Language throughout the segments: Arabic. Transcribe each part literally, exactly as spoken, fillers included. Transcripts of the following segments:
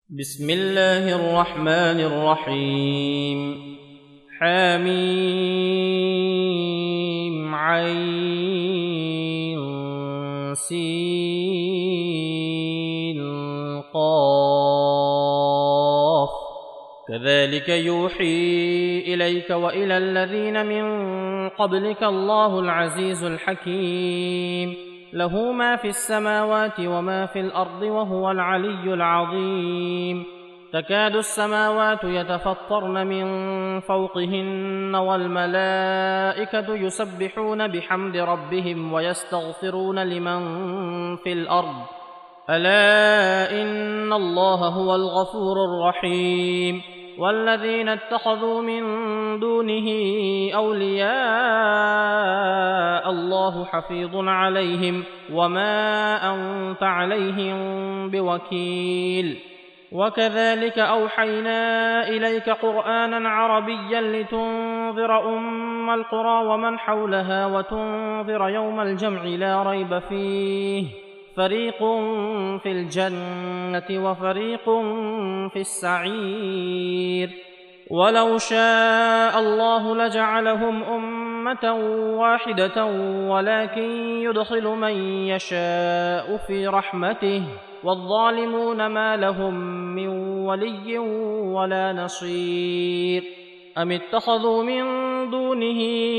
بسم الله الرحمن الرحيم حميم عين سين قاف كذلك يوحي إليك وإلى الذين من قبلك الله العزيز الحكيم له ما في السماوات وما في الأرض وهو العلي العظيم تكاد السماوات يتفطرن من فوقهن والملائكة يسبحون بحمد ربهم ويستغفرون لمن في الأرض ألا إن الله هو الغفور الرحيم والذين اتخذوا من دونه أولياء الله حفيظ عليهم وما أنت عليهم بوكيل وكذلك أوحينا إليك قرآنا عربيا لتنذر أم القرى ومن حولها وتنذر يوم الجمع لا ريب فيه فريق في الجنة وفريق في السعير ولو شاء الله لجعلهم أمة واحدة ولكن يدخل من يشاء في رحمته والظالمون ما لهم من ولي ولا نصير أم اتخذوا من دونه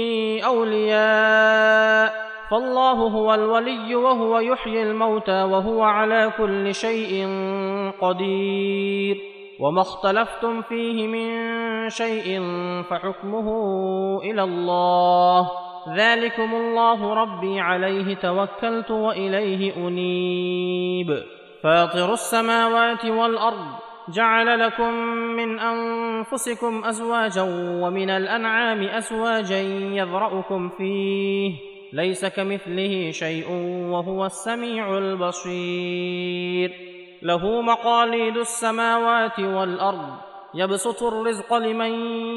أولياء فالله هو الولي وهو يحيي الموتى وهو على كل شيء قدير وما اختلفتم فيه من شيء فحكمه إلى الله ذلكم الله ربي عليه توكلت وإليه أنيب فاطر السماوات والأرض جعل لكم من أنفسكم أزواجا ومن الأنعام أزواجا يذرأكم فيه ليس كمثله شيء وهو السميع البصير له مقاليد السماوات والأرض يبسط الرزق لمن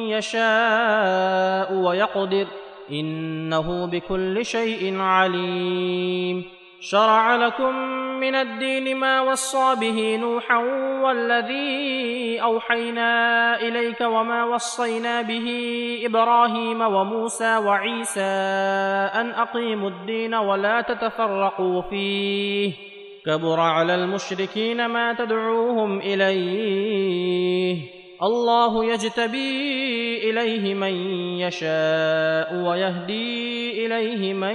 يشاء ويقدر إنه بكل شيء عليم شرع لكم من الدين ما وصى به نوحا والذي أوحينا إليك وما وصينا به إبراهيم وموسى وعيسى أن أقيموا الدين ولا تتفرقوا فيه كبر على المشركين ما تدعوهم إليه الله يجتبي إليه من يشاء ويهدي إليه من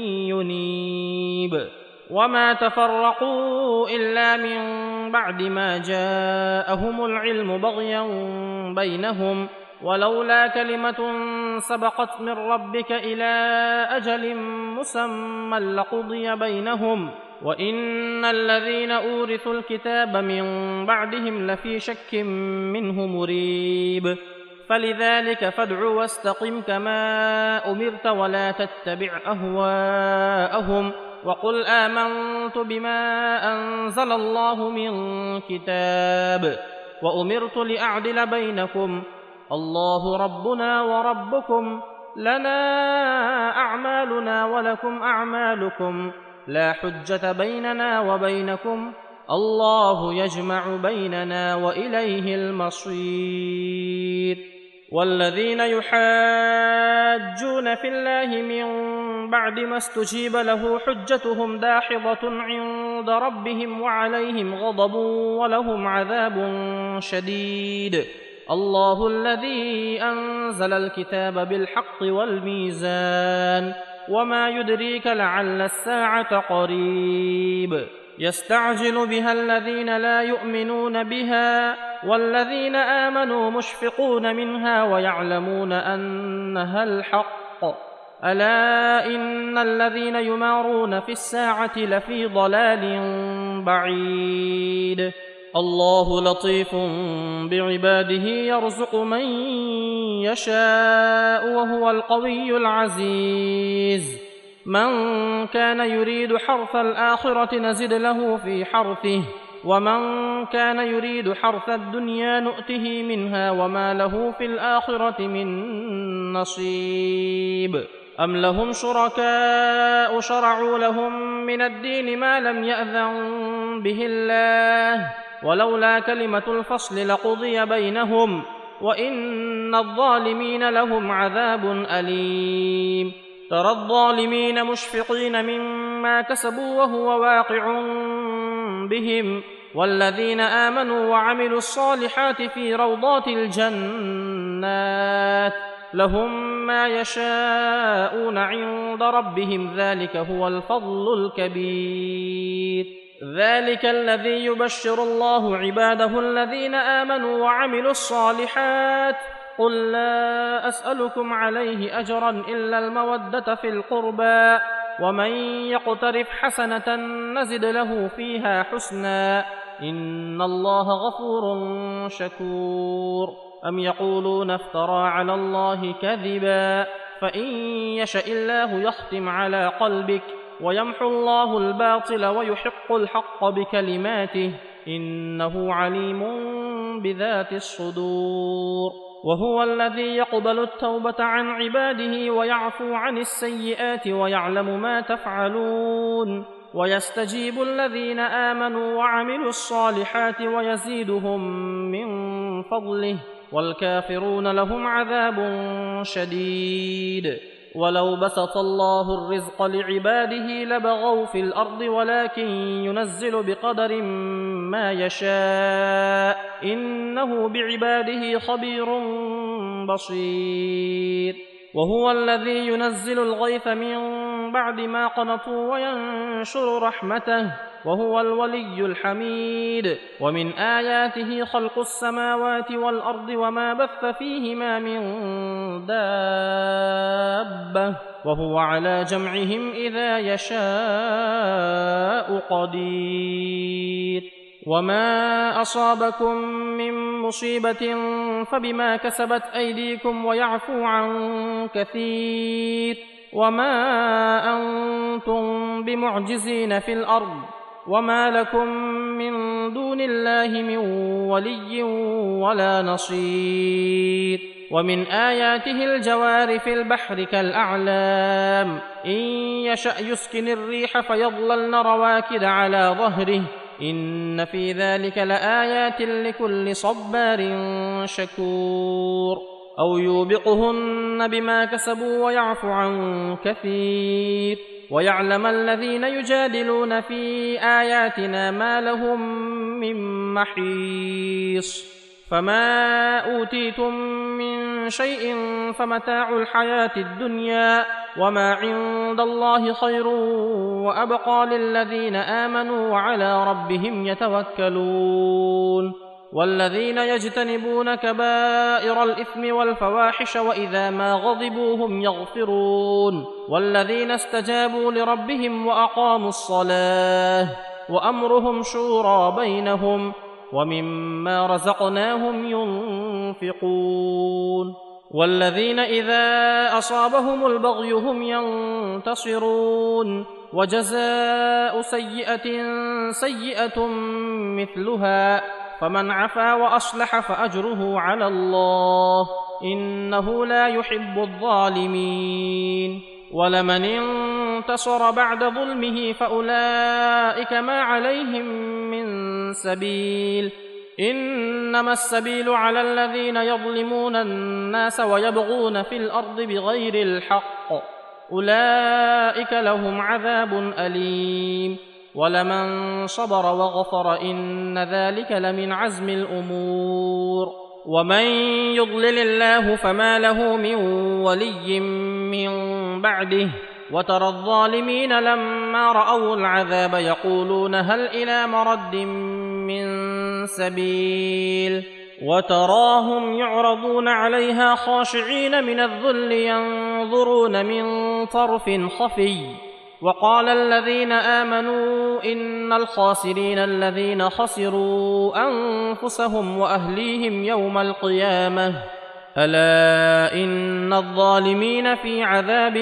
ينيب وما تفرقوا إلا من بعد ما جاءهم العلم بغيا بينهم ولولا كلمة سبقت من ربك إلى أجل مسمى لقضي بينهم وإن الذين أورثوا الكتاب من بعدهم لفي شك منه مريب فلذلك فادع واستقم كما أمرت ولا تتبع أهواءهم وقل آمنت بما أنزل الله من كتاب وأمرت لأعدل بينكم الله ربنا وربكم لنا أعمالنا ولكم أعمالكم لا حجة بيننا وبينكم الله يجمع بيننا وإليه المصير والذين يحاجون في الله من بعد ما استجيب له حجتهم داحضة عند ربهم وعليهم غضب ولهم عذاب شديد الله الذي أنزل الكتاب بالحق والميزان وما يدريك لعل الساعة قريب يستعجل بها الذين لا يؤمنون بها والذين آمنوا مشفقون منها ويعلمون أنها الحق ألا إن الذين يمارون في الساعة لفي ضلال بعيد الله لطيف بعباده يرزق من يشاء وهو القوي العزيز من كان يريد حرث الآخرة نزد له في حرثه ومن كان يريد حرث الدنيا نؤته منها وما له في الآخرة من نصيب أم لهم شركاء شرعوا لهم من الدين ما لم يأذن به الله ولولا كلمة الفصل لقضي بينهم وإن الظالمين لهم عذاب أليم ترى الظالمين مشفقين مما كسبوا وهو واقع بهم والذين آمنوا وعملوا الصالحات في روضات الجنات لهم ما يشاءون عند ربهم ذلك هو الفضل الكبير ذلك الذي يبشر الله عباده الذين آمنوا وعملوا الصالحات قل لا أسألكم عليه أجرا إلا المودة في القربى ومن يقترف حسنة نزد له فيها حسنا إن الله غفور شكور أم يقولون افترى على الله كذبا فإن يشأ الله يختم على قلبك ويمحو الله الباطل ويحق الحق بكلماته إنه عليم بذات الصدور وهو الذي يقبل التوبة عن عباده ويعفو عن السيئات ويعلم ما تفعلون ويستجيب الذين آمنوا وعملوا الصالحات ويزيدهم من فضله والكافرون لهم عذاب شديد ولو بسط الله الرزق لعباده لبغوا في الأرض ولكن ينزل بقدر ما يشاء إنه بعباده خبير بصير وهو الذي ينزل الغيث من بعد ما قنطوا وينشر رحمته وهو الولي الحميد ومن آياته خلق السماوات والأرض وما بث فيهما من دابة وهو على جمعهم إذا يشاء قدير وما أصابكم من مصيبة فبما كسبت أيديكم ويعفو عن كثير وما أنتم بمعجزين في الأرض وما لكم من دون الله من ولي ولا نصير ومن آياته الجوار في البحر كالأعلام إن يشأ يسكن الريح فيظللن رواكد على ظهره إن في ذلك لآيات لكل صبار شكور أو يوبقهن بما كسبوا ويعفو عن كثير ويعلم الذين يجادلون في آياتنا ما لهم من محيص فما أوتيتم من شيء فمتاع الحياة الدنيا وما عند الله خير وأبقى للذين آمنوا وعلى ربهم يتوكلون والذين يجتنبون كبائر الإثم والفواحش وإذا ما غضبوا هم يغفرون والذين استجابوا لربهم وأقاموا الصلاة وأمرهم شورى بينهم ومما رزقناهم ينفقون والذين إذا أصابهم البغي هم ينتصرون وجزاء سيئة سيئة مثلها فمن عفا وأصلح فأجره على الله إنه لا يحب الظالمين ولمن انتصر بعد ظلمه فأولئك ما عليهم من سبيل إنما السبيل على الذين يظلمون الناس ويبغون في الأرض بغير الحق أولئك لهم عذاب أليم ولمن صبر وغفر إن ذلك لمن عزم الأمور ومن يضلل الله فما له من ولي من بعده وترى الظالمين لما رأوا العذاب يقولون هل إلى مرد من سبيل وتراهم يعرضون عليها خاشعين من الذل ينظرون من طرف خفي وقال الذين آمنوا إن الخاسرين الذين خسروا أنفسهم وأهليهم يوم القيامة ألا إن الظالمين في عذاب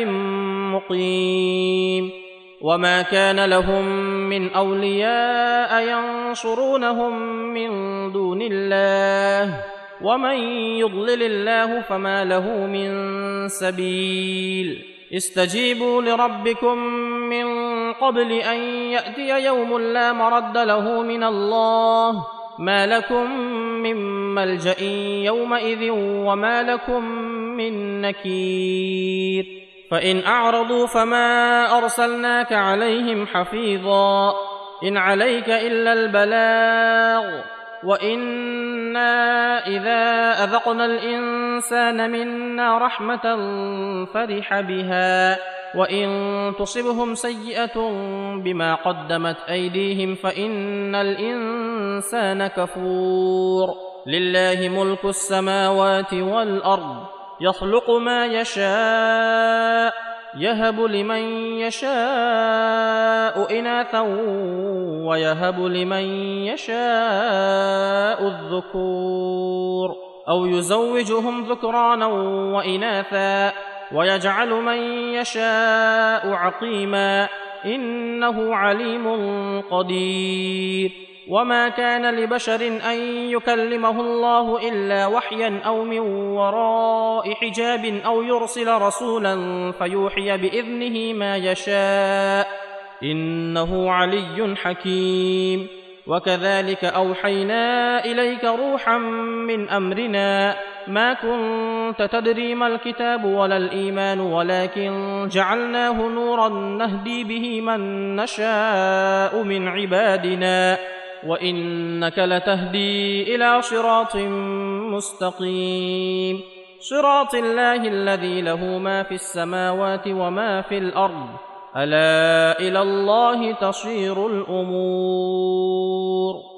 مقيم وما كان لهم من أولياء ينصرونهم من دون الله ومن يضلل الله فما له من سبيل استجيبوا لربكم من قبل أن يأتي يوم لا مرد له من الله ما لكم من ملجأ يومئذ وما لكم من نكير فإن أعرضوا فما أرسلناك عليهم حفيظا إن عليك إلا البلاغ وإنا إذا أذقنا الإنسان منا رحمة فرح بها وإن تصبهم سيئة بما قدمت أيديهم فإن الإنسان كفور لله ملك السماوات والأرض يخلق ما يشاء يهب لمن يشاء إناثا ويهب لمن يشاء الذكور أو يزوجهم ذكرانا وإناثا ويجعل من يشاء عقيما إنه عليم قدير وما كان لبشر أن يكلمه الله إلا وحيا أو من وراء حجاب أو يرسل رسولا فيوحي بإذنه ما يشاء إنه علي حكيم وكذلك أوحينا إليك روحا من أمرنا ما كنت تدري ما الكتاب ولا الإيمان ولكن جعلناه نورا نهدي به من نشاء من عبادنا وإنك لتهدي إلى صراط مستقيم صراط الله الذي له ما في السماوات وما في الأرض ألا إلى الله تصير الأمور